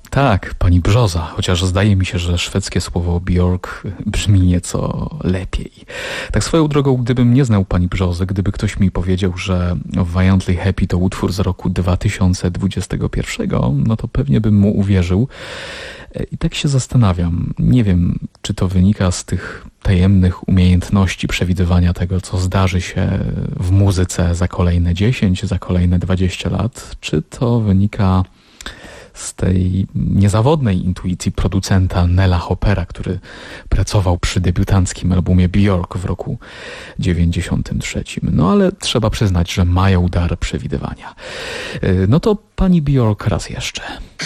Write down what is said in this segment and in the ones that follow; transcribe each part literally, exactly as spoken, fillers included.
Tak, pani Brzoza, chociaż zdaje mi się, że szwedzkie słowo Björk brzmi nieco lepiej. Tak swoją drogą, gdybym nie znał pani Brzozy, gdyby ktoś mi powiedział, że Violently Happy to utwór z roku dwa tysiące dwudziestego pierwszego, no to pewnie bym mu uwierzył. I tak się zastanawiam, nie wiem, czy to wynika z tych tajemnych umiejętności przewidywania tego, co zdarzy się w muzyce za kolejne dziesięć, za kolejne dwadzieścia lat, czy to wynika z tej niezawodnej intuicji producenta Nela Hoppera, który pracował przy debiutanckim albumie Björk w roku dziewięćdziesiątym trzecim. No ale trzeba przyznać, że mają dar przewidywania. No to pani Björk raz jeszcze.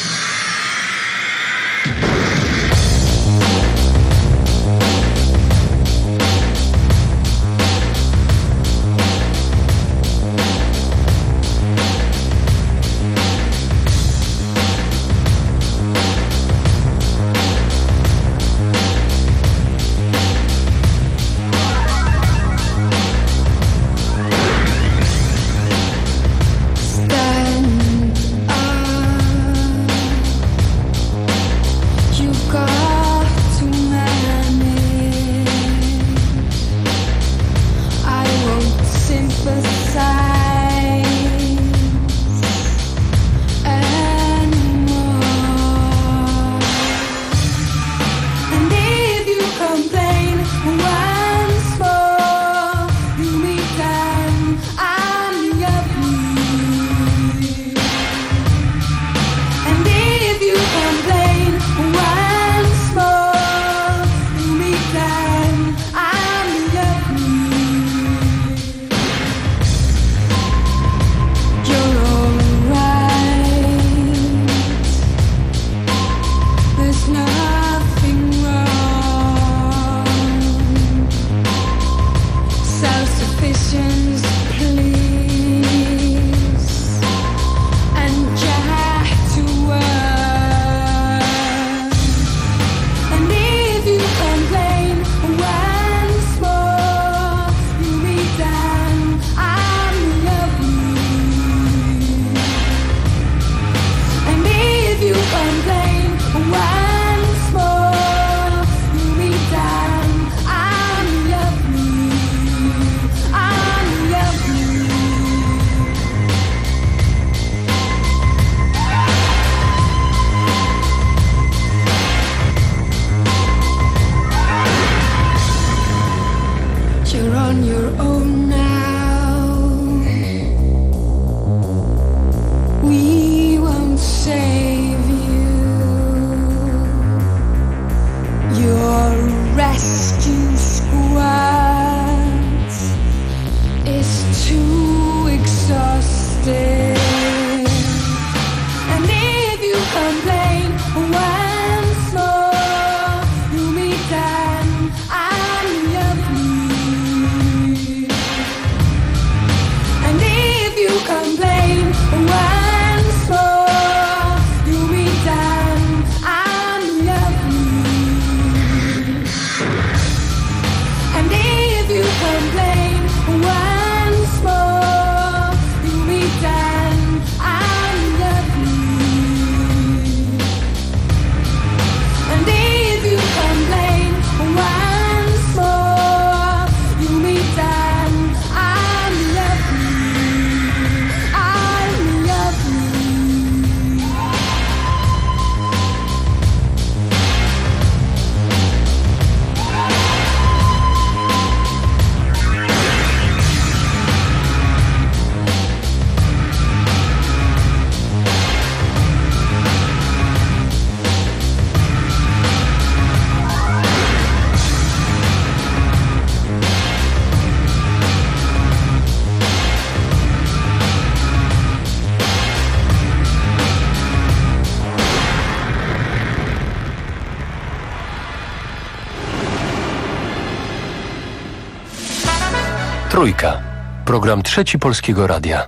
Trójka. Program Trzeci Polskiego Radia.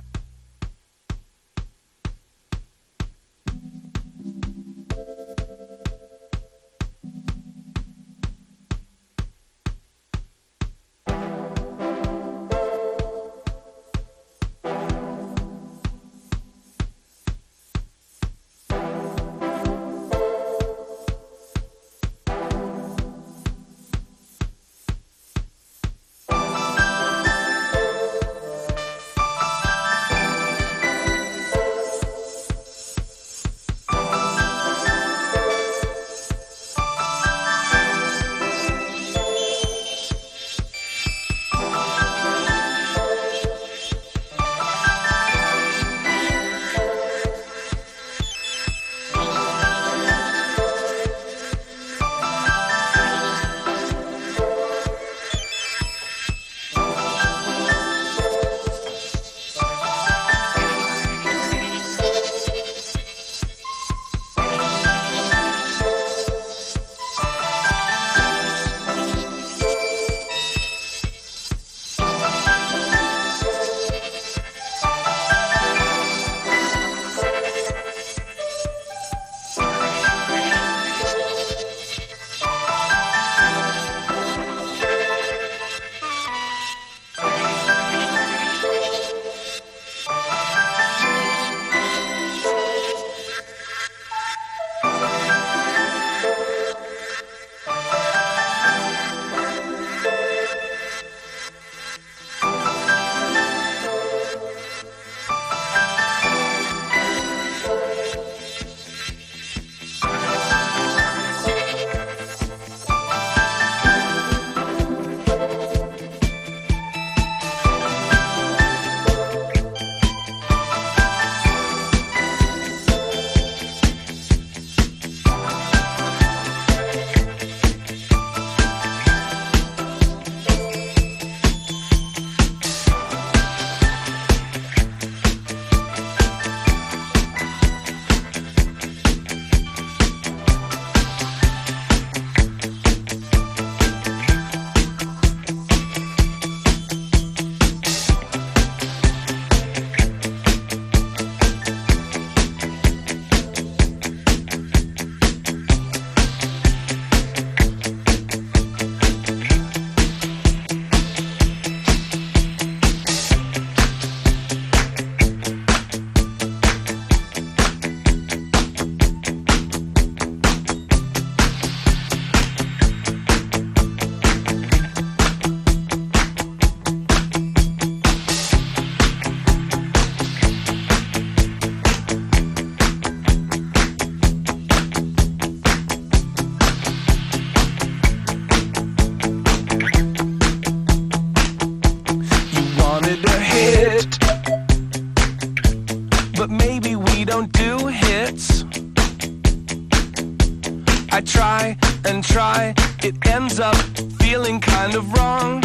I try and try, it ends up feeling kind of wrong.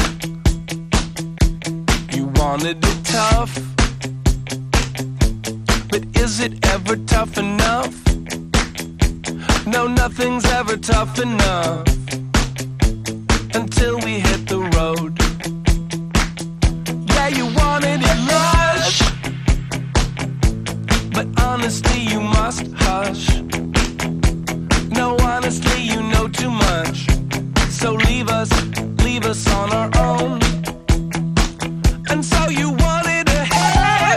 You wanted it tough, but is it ever tough enough? No, nothing's ever tough enough until we hit the road. Yeah, you wanted it lush, but honestly you must hush. No, honestly you know too much, so leave us, leave us on our own. And so you wanted ahead.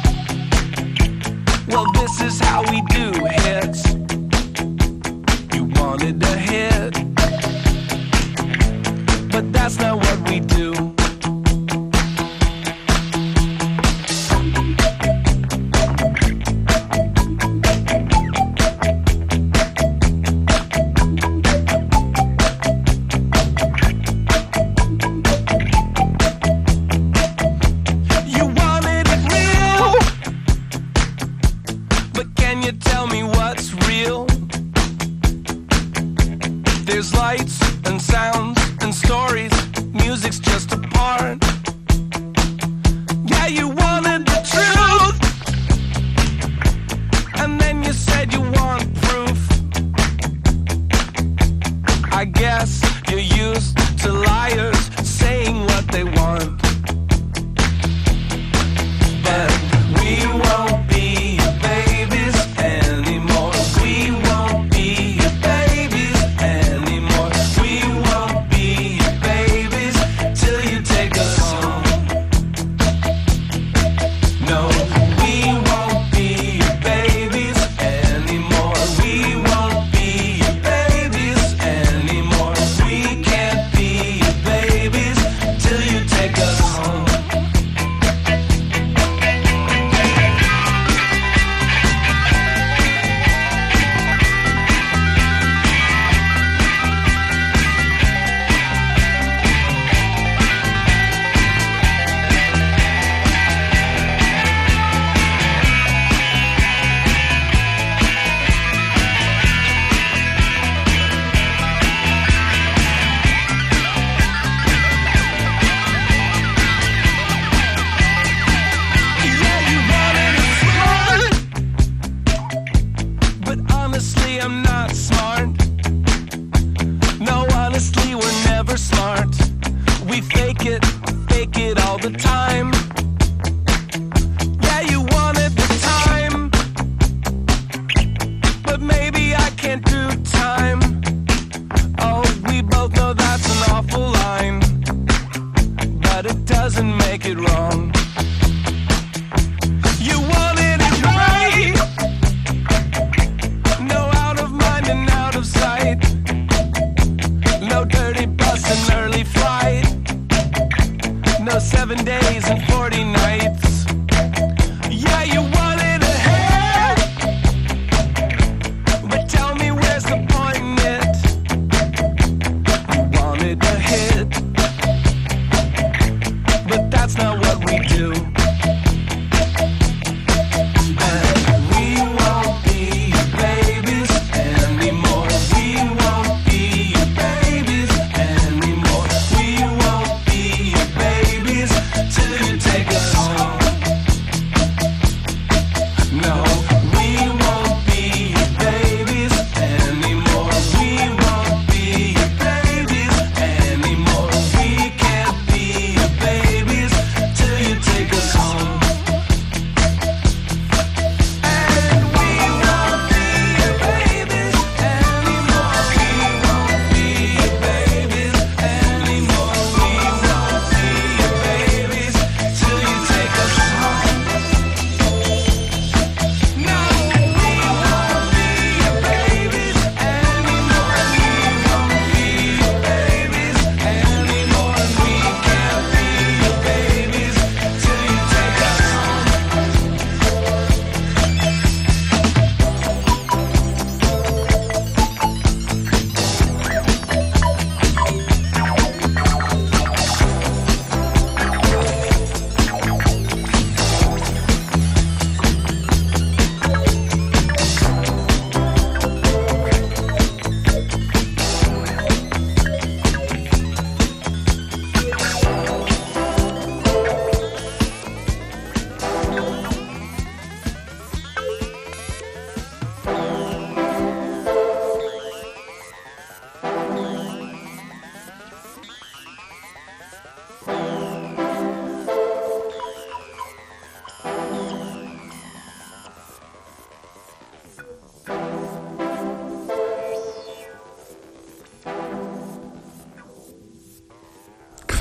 Well, this is how we do hits. You wanted a hit, but that's not what we do. There's lights and sounds and stories, music's just a part. Yeah, you wanted the truth, and then you said you want proof. I guess you're used to liars saying what they want. But we won't be your babies anymore. We won't be your babies anymore. We won't be your babies till you take us home. No, we won't be your babies anymore. We won't be your babies anymore. We can't be your babies till you take us home. Yeah, you wanted it smart, but honestly I'm not smart. No, honestly we're never smart. We fake it, fake it all the time. Yeah, you wanted the time, but maybe I can't do time. Oh, we both know that's an awful line, but it doesn't make it wrong. You wanted it right, no out of mind and out of sight. No dirty bus and early flight. No seven days and forty nights. Yeah, you wanted ahead, but tell me where's the point in it? You wanted a hit, but that's not what we do. And we won't be your babies anymore. We won't be your babies anymore. We won't be your babies till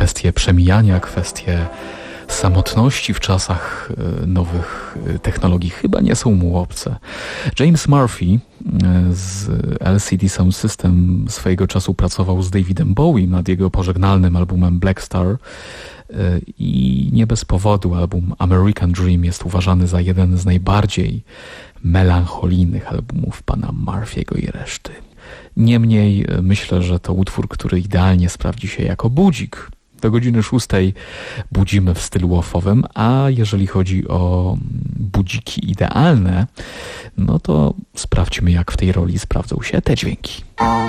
kwestie przemijania, kwestie samotności w czasach nowych technologii chyba nie są mu obce. James Murphy z L C D Sound System swojego czasu pracował z Davidem Bowiem nad jego pożegnalnym albumem Black Star i nie bez powodu album American Dream jest uważany za jeden z najbardziej melancholijnych albumów pana Murphy'ego i reszty. Niemniej myślę, że to utwór, który idealnie sprawdzi się jako budzik. Do godziny szóstej budzimy w stylu łofowym, a jeżeli chodzi o budziki idealne, no to sprawdźmy, jak w tej roli sprawdzą się te dźwięki.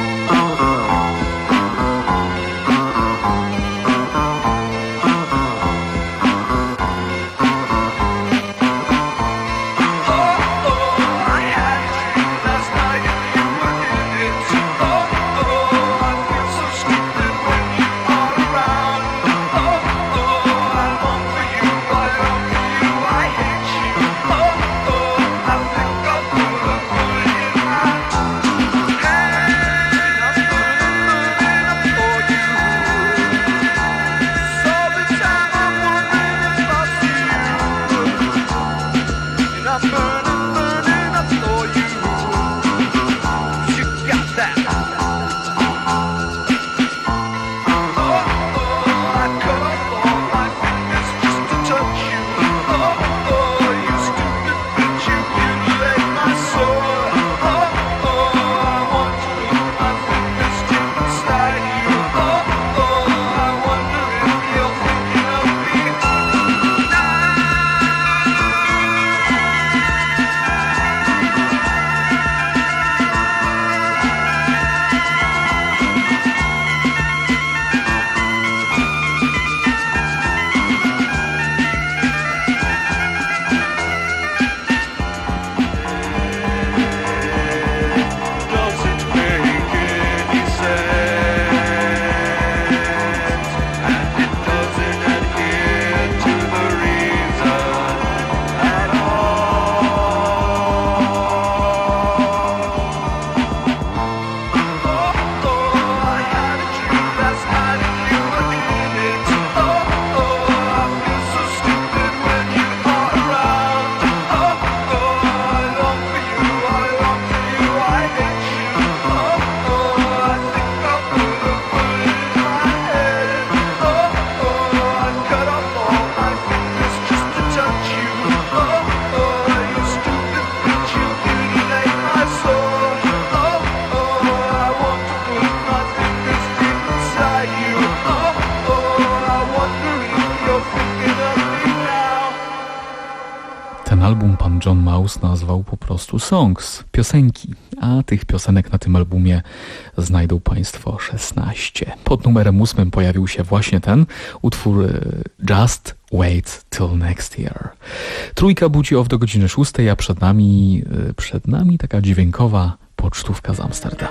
John Mouse nazwał po prostu songs, piosenki, a tych piosenek na tym albumie znajdą Państwo szesnaście. Pod numerem ósmym pojawił się właśnie ten utwór Just Wait Till Next Year. Trójka budzi off do godziny szóstej, a przed nami, przed nami taka dźwiękowa pocztówka z Amsterdamu.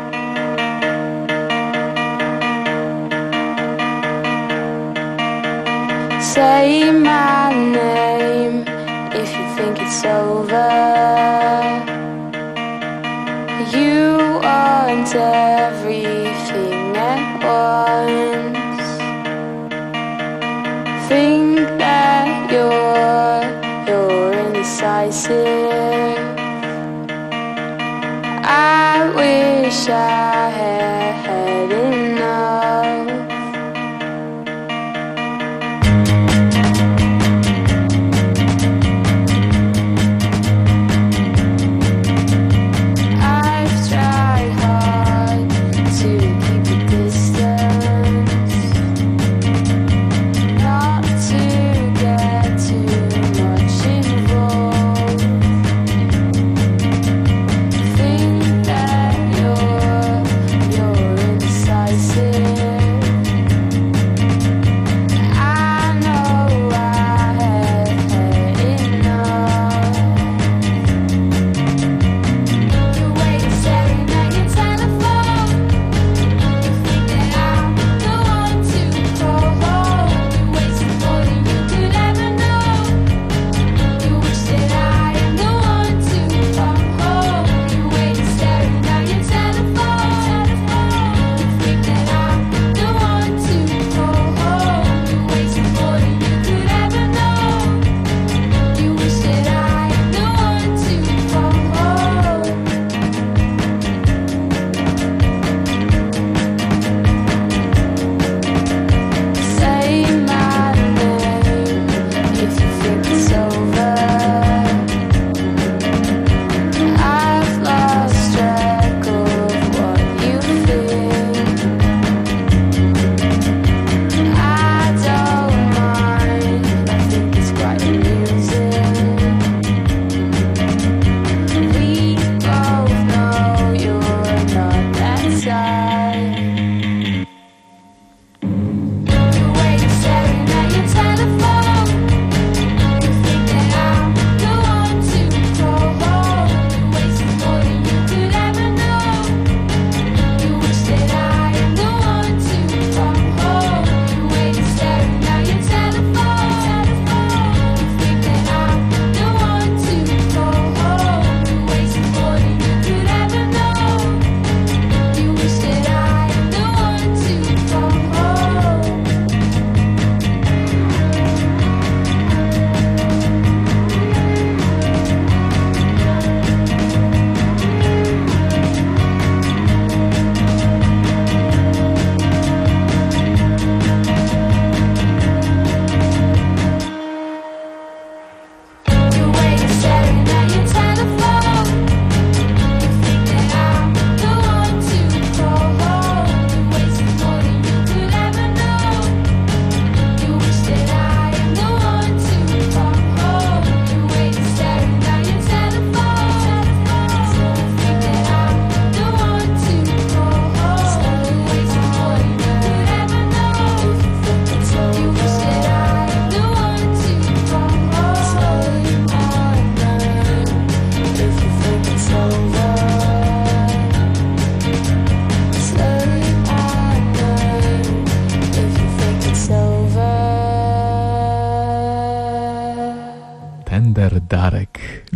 Say my name if you think it's over. You want everything at once. Think that you're you're indecisive. I wish I had had enough.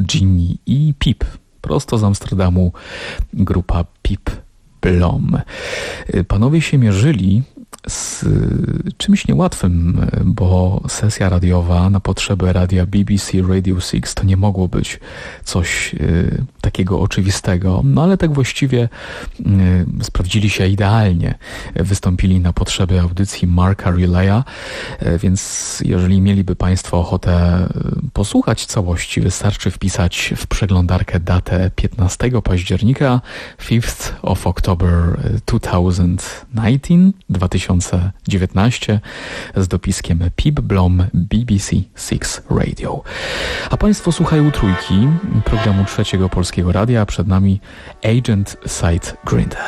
Ginny i Pip. Prosto z Amsterdamu grupa Pip Blom. Panowie się mierzyli z czymś niełatwym, bo sesja radiowa na potrzeby radia B B C Radio six to nie mogło być coś y, takiego oczywistego, no ale tak właściwie y, sprawdzili się idealnie. Wystąpili na potrzeby audycji Marka Relaya, y, więc jeżeli mieliby Państwo ochotę posłuchać całości, wystarczy wpisać w przeglądarkę datę piętnastego października, fifth of October dwa tysiące dziewiętnaście z dopiskiem Pip Blom B B C six Radio. A Państwo słuchają Trójki, programu Trzeciego Polskiego Radia, a przed nami Agent Sidegrinde.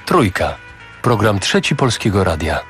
Trójka. Program Trzeci Polskiego Radia.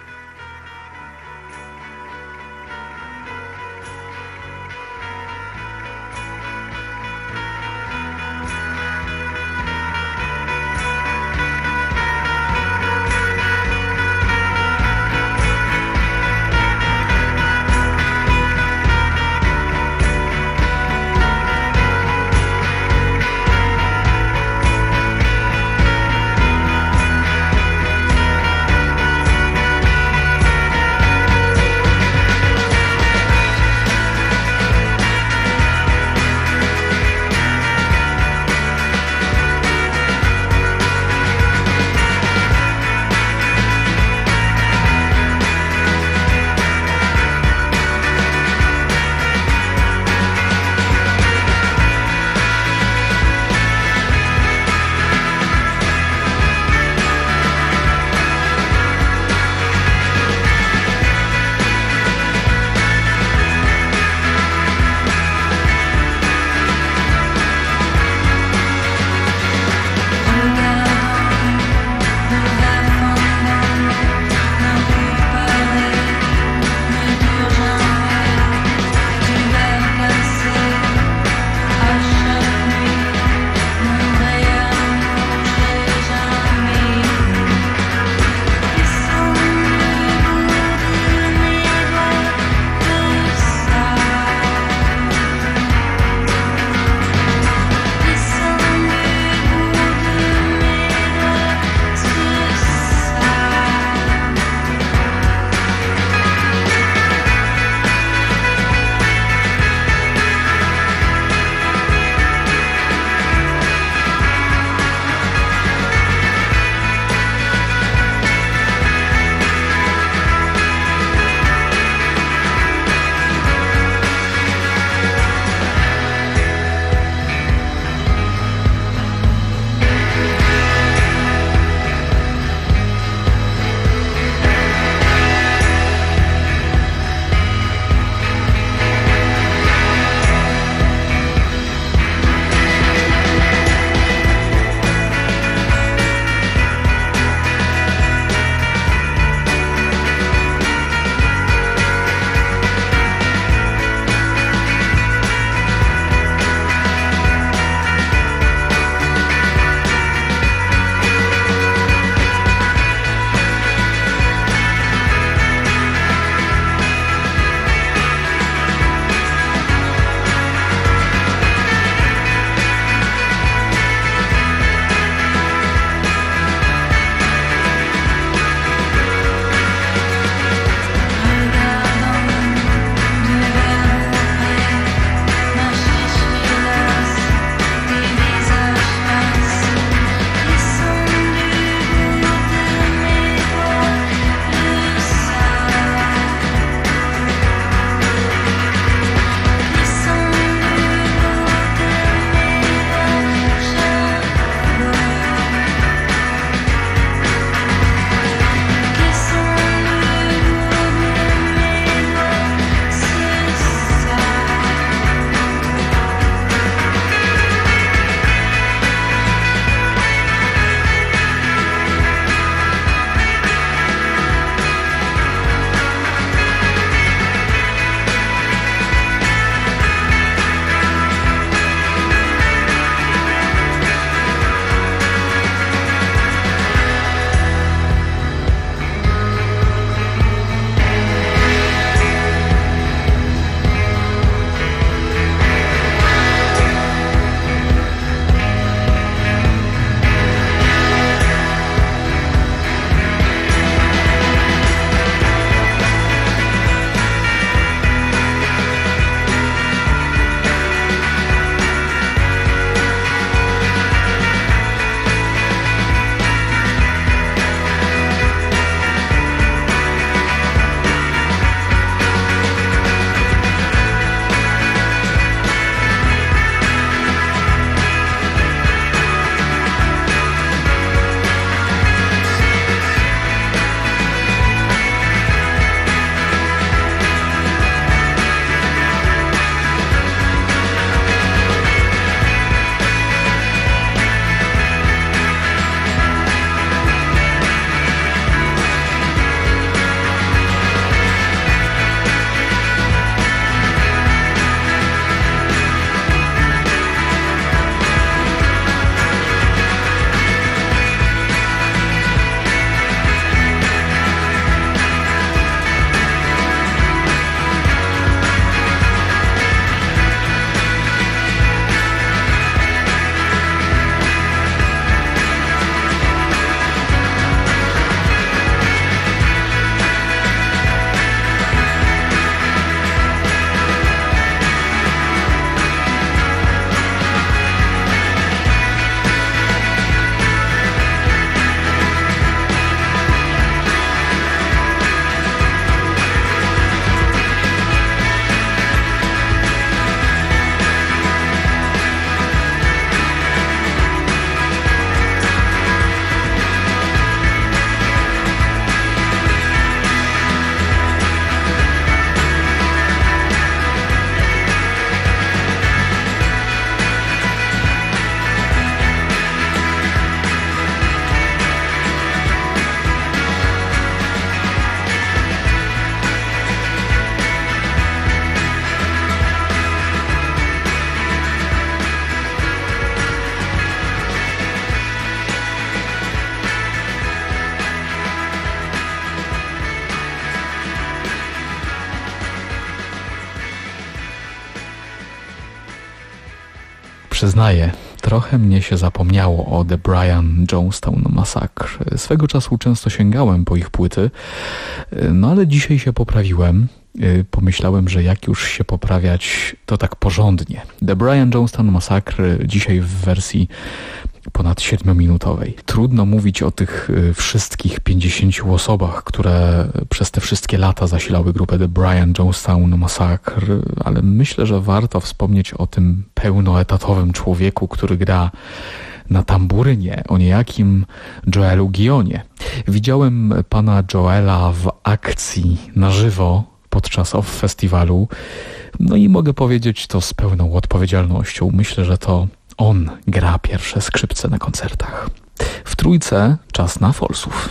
Przyznaję, trochę mnie się zapomniało o The Brian Jonestown Massacre. Swego czasu często sięgałem po ich płyty, no ale dzisiaj się poprawiłem. Pomyślałem, że jak już się poprawiać, to tak porządnie. The Brian Jonestown Massacre dzisiaj w wersji ponad siedmiominutowej. Trudno mówić o tych wszystkich pięćdziesięciu osobach, które przez te wszystkie lata zasilały grupę The Brian Jonestown Massacre, ale myślę, że warto wspomnieć o tym pełnoetatowym człowieku, który gra na tamburynie, o niejakim Joelu Gionie. Widziałem pana Joela w akcji na żywo podczas Off Festiwalu, no i mogę powiedzieć to z pełną odpowiedzialnością. Myślę, że to on gra pierwsze skrzypce na koncertach. W trójce czas na Falsów.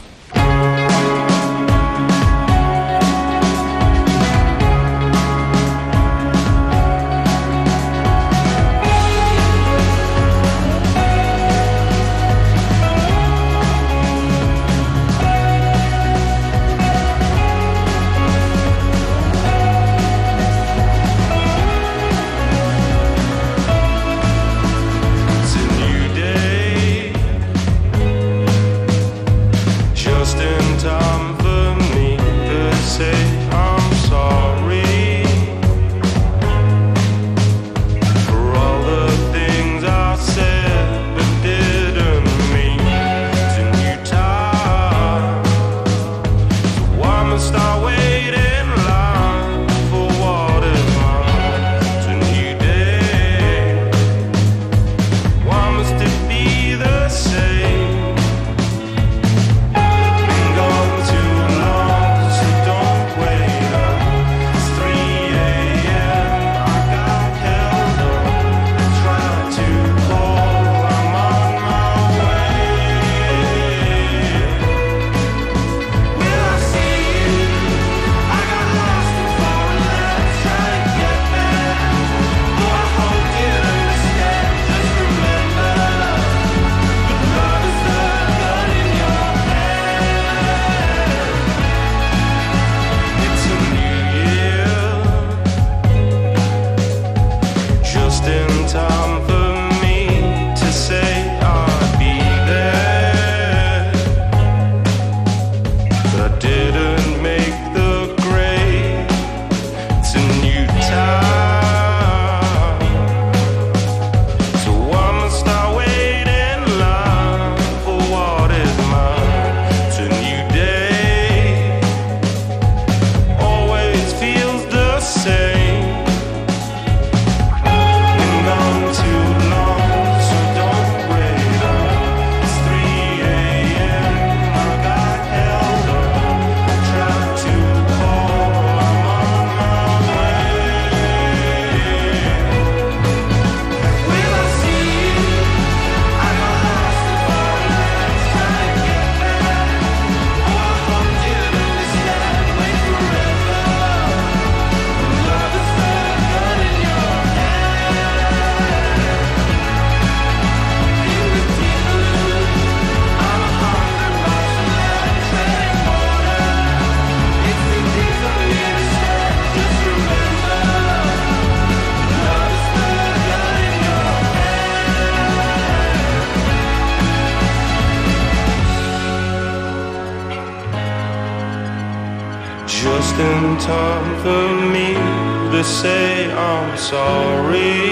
in time for me to say I'm sorry.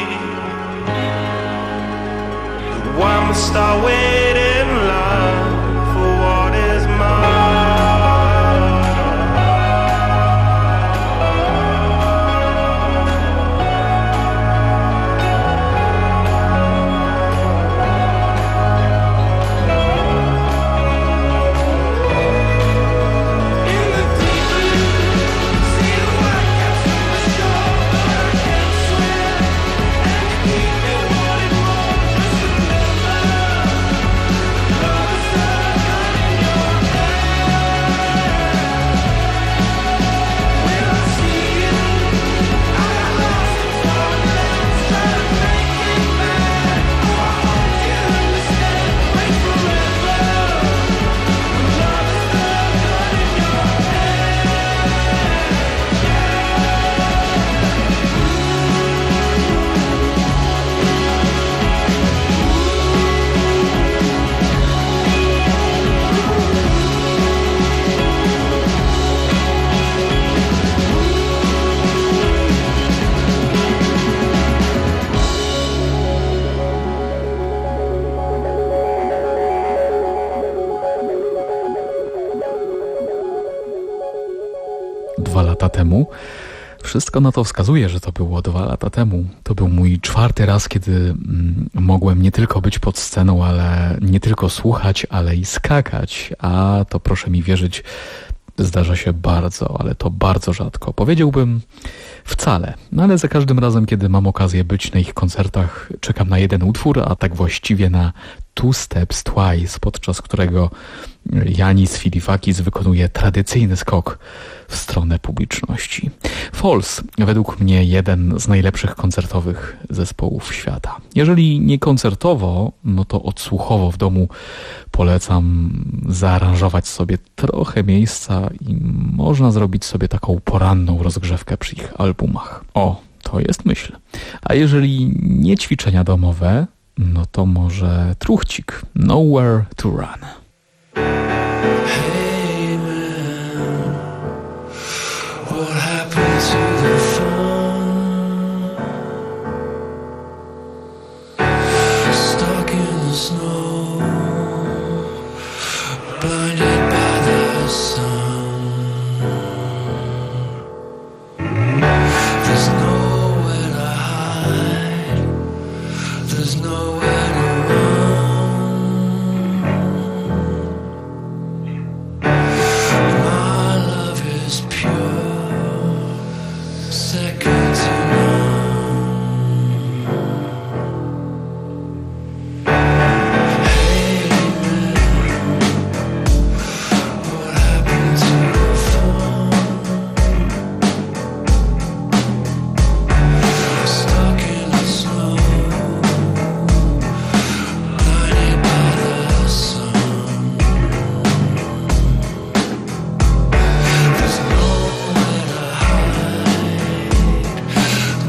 Why must I wait in line for what is mine? lata temu. Wszystko na to wskazuje, że to było dwa lata temu. To był mój czwarty raz, kiedy mm, mogłem nie tylko być pod sceną, ale nie tylko słuchać, ale i skakać. A to proszę mi wierzyć, zdarza się bardzo, ale to bardzo rzadko. Powiedziałbym wcale, no ale za każdym razem, kiedy mam okazję być na ich koncertach, czekam na jeden utwór, a tak właściwie na Two Steps Twice, podczas którego Yanis Filifakis wykonuje tradycyjny skok w stronę publiczności. Falls, według mnie jeden z najlepszych koncertowych zespołów świata. Jeżeli nie koncertowo, no to odsłuchowo w domu polecam zaaranżować sobie trochę miejsca i można zrobić sobie taką poranną rozgrzewkę przy ich albumach. O, to jest myśl. A jeżeli nie ćwiczenia domowe, no to może truchcik Nowhere to Run. Hey man, what happened to the fun? Stuck in the snow, blinded by the sun. There's nowhere to hide, there's nowhere to run. My love is pure, second to none. Hey man, what happened to the fun? Stuck in the snow, blinded by the sun. There's nowhere to hide,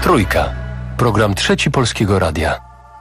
Trójka. Program Trzeci Polskiego Radia.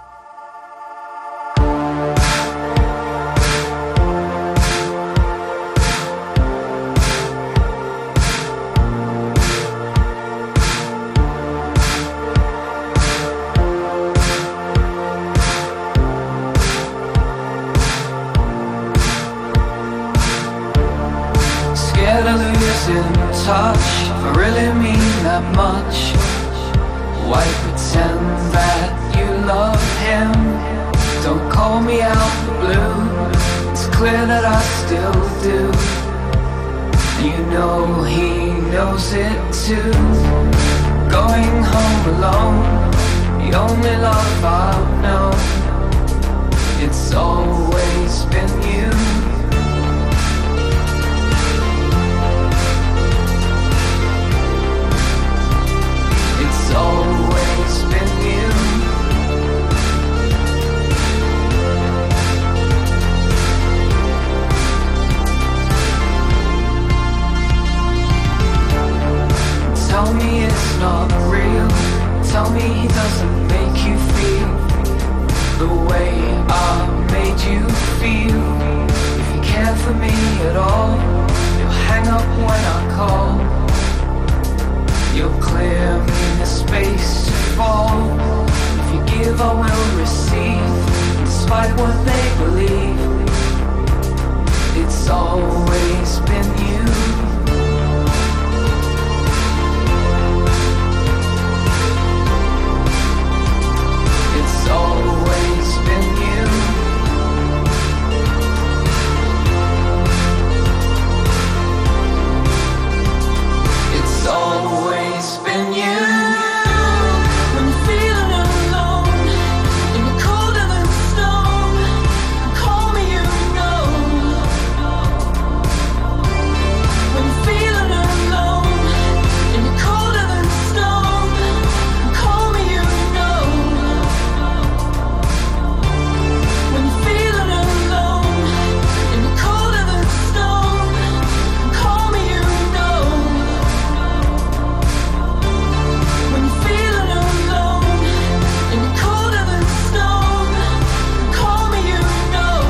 Scared of losing touch, if I really mean that much. Why pretend that you love him? Don't call me out the blue. It's clear that I still do. You know he knows it too. Going home alone, the only love I've known. It's always been you. It's always been you. Tell me it's not real. Tell me he doesn't make you feel the way I made you feel. If you care for me at all, you'll hang up when I call. You'll clear me the space to fall. If you give, I will receive, despite what they believe. It's always been you. It's always been you. It's always been you. When you're feeling alone and you're colder than stone, call me, you know. When you're feeling alone and you're colder than stone, call me, you know. When you're feeling alone and you're colder than stone, call me, you know. When you're feeling alone and you're colder than stone, call me, you know.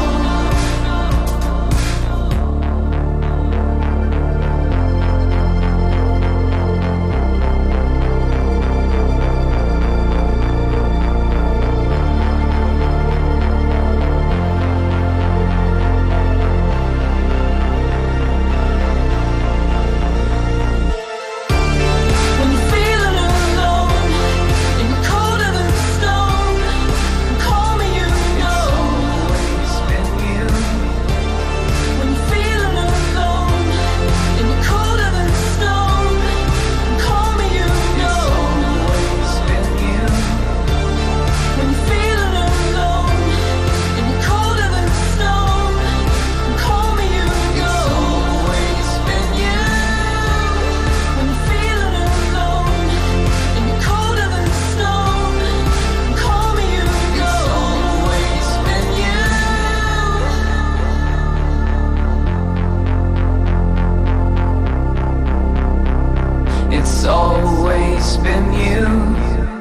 When you're feeling alone and you're colder than stone, call me, you know. It's always been you. When you're feeling alone and you're colder than stone, call me, you know. It's always been you. When you're feeling alone and you're colder than stone, call me, you know. It's always been you. When you're feeling alone and you're colder than stone, call me, you know. It's always been you. It's always been you.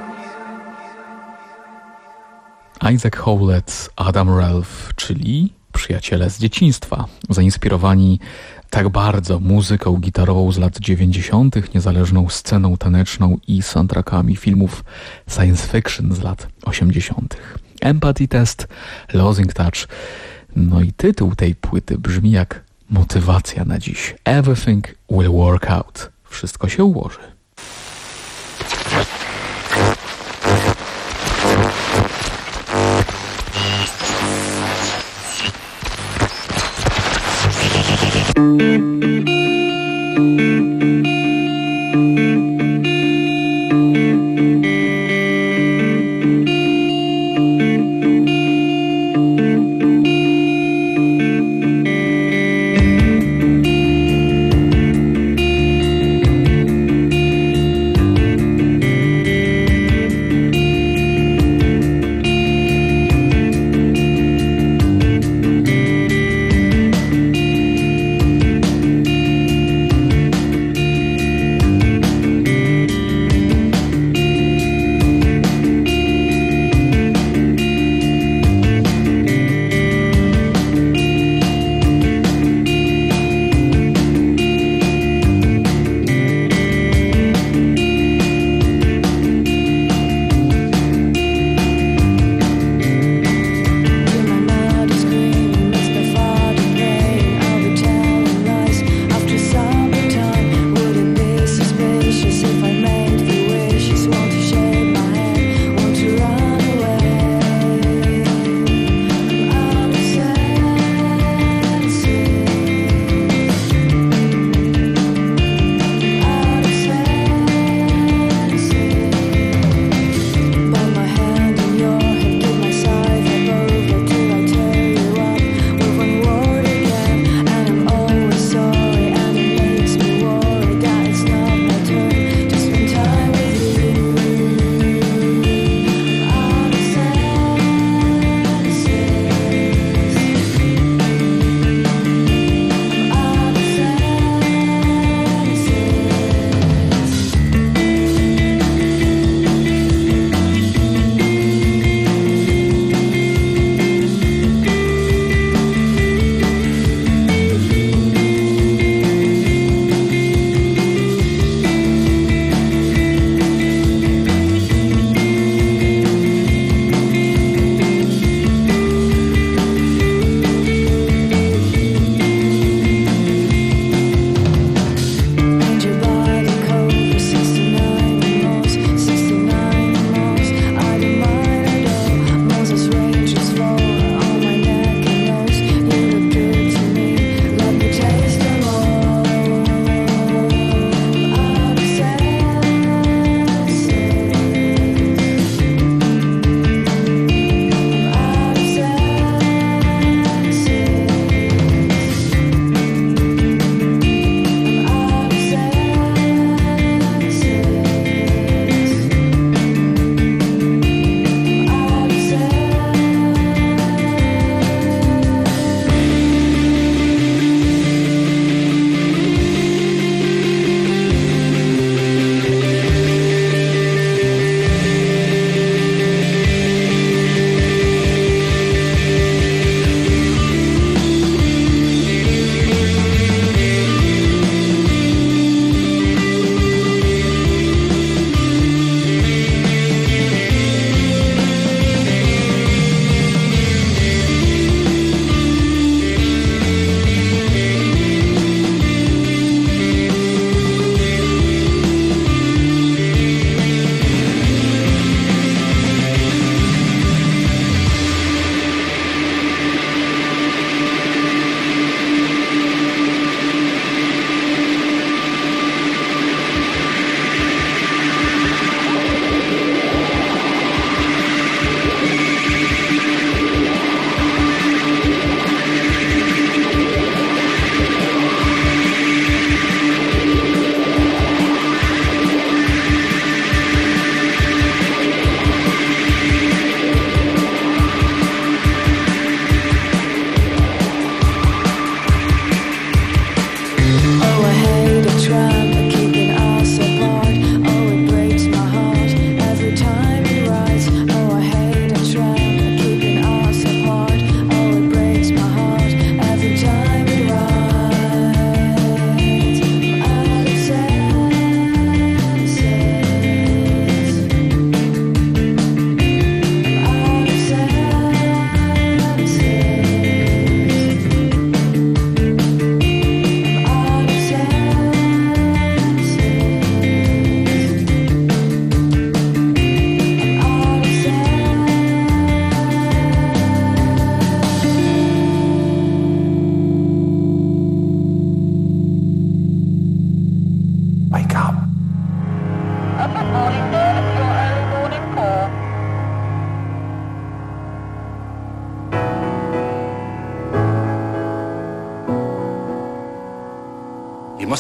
Isaac Howlett, Adam Ralph, czyli przyjaciele z dzieciństwa, zainspirowani tak bardzo muzyką gitarową z lat dziewięćdziesiątych, niezależną sceną taneczną i soundtrackami filmów science fiction z lat osiemdziesiątych. Empathy Test, Losing Touch, no i tytuł tej płyty brzmi jak motywacja na dziś. Everything will work out. Wszystko się ułoży.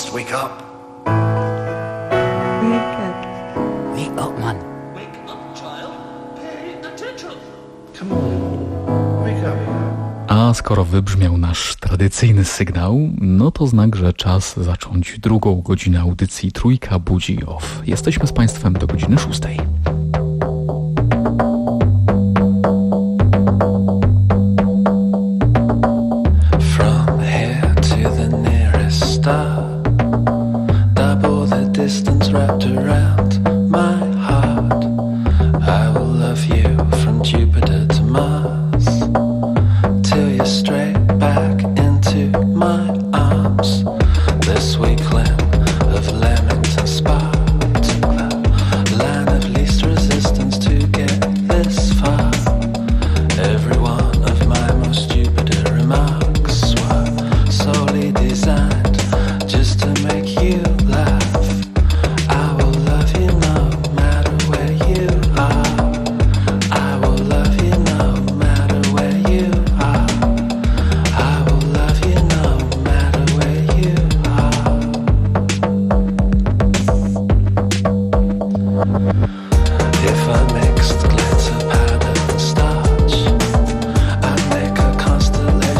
must wake up. Wake up. Wake up, man. Wake up, child. Pay attention. Come on, wake up. A skoro wybrzmiał nasz tradycyjny sygnał, no to znak, że czas zacząć drugą godzinę audycji Trójka Budzi Off. Jesteśmy z Państwem do godziny szóstej. From here to the nearest star, double the distance wrapped around my heart. I will love you from Jupiter to Mars, till you're straight back into my arms. The sweet glim of lemons and sparks, the line of least resistance to get this far. Every one of my most stupid remarks were solely designed just to make you laugh. I will love you no matter where you are. I will love you no matter where you are. I will love you no matter where you are. If I may